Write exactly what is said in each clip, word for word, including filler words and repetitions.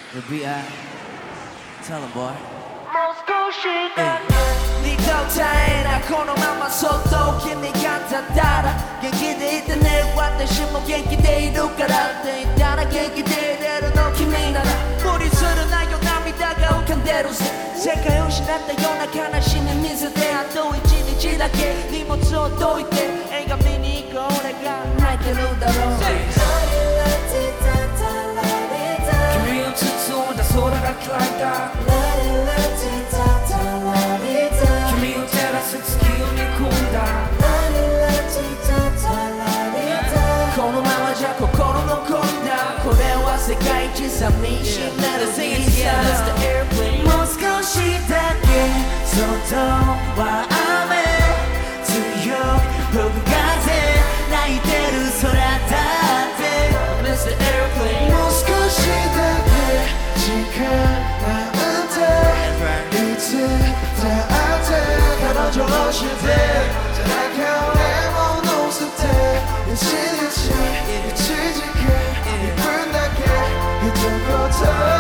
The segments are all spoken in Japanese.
The B I Tell him boy もう少しだけ二度絶えないこのままそっと君がたったら元気でいてね私も元気でいるからって言ったら元気でいれるの君なら無理するなよ涙が浮かんでるぜ世界を失ったような悲しみ見せてあと一日だけ荷物を解いて映画見に行こう俺が泣いてるだろう君を包んだ空が暗いだ君を照らす月を見込んだこのままじゃ心残りだこれは世界一寂しいメロディーさもう少しだけ外は雨強く吹く風泣いてる空だってもう少しだけ時間なんていつだって彼女をしてじゃなきゃ俺も乗せて一日一時間一分だけ一言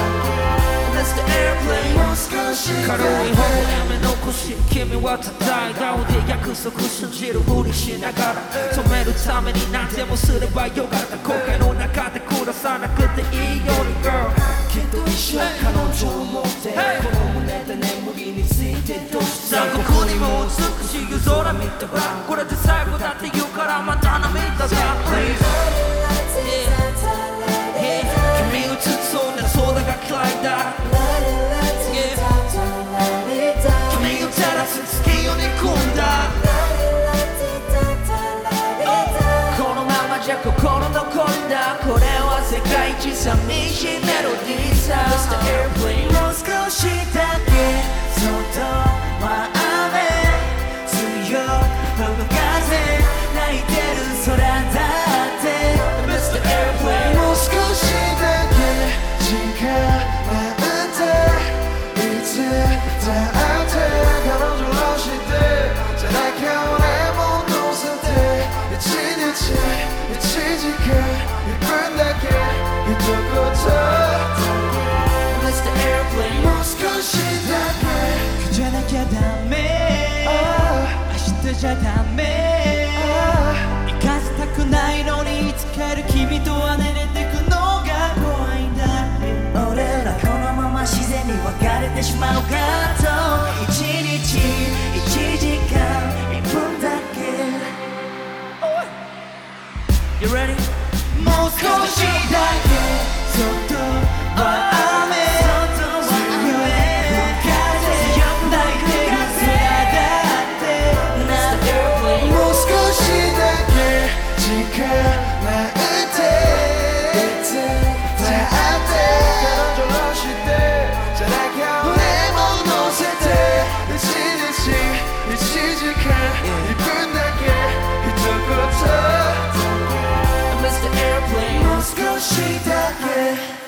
軽い方やめ残し君は叩いた腕約束信じるふりしながら染めるために何でもすればよかった後悔の中で暮らさなくていいように girl きっと一生彼女を持ってこの胸で眠りについてどうして残酷にも美しい夜空見たらこれで最後だって言うからまた涙が Please Yeah Yeah 君を包んだ空が暗いだ心残りだこれは世界一寂しいメロディーさ Mister Airplane もう少しだけ外は雨強く吹く風泣いてる空だって Mister Airplane もう少しだけ時間なんていつだって彼女をしてじゃなきゃ俺も乗せて一日一時間一分だけ一言 Mister Airplane もう少しだけ今日じゃなきゃダメ明日じゃダメ行かせたくないのにいつかる君とは寝れてくのが怖いんだ俺らこのまま自然に別れてしまうかと一日一時間一分だけYou ready? もう少しだけ外は雨強く風泣いてる空だってもう少しだけ時間なんていつだって彼女をしてじゃなきゃ俺も乗せて一日一時間一分だけ一言Mister Airplane もう少しだけ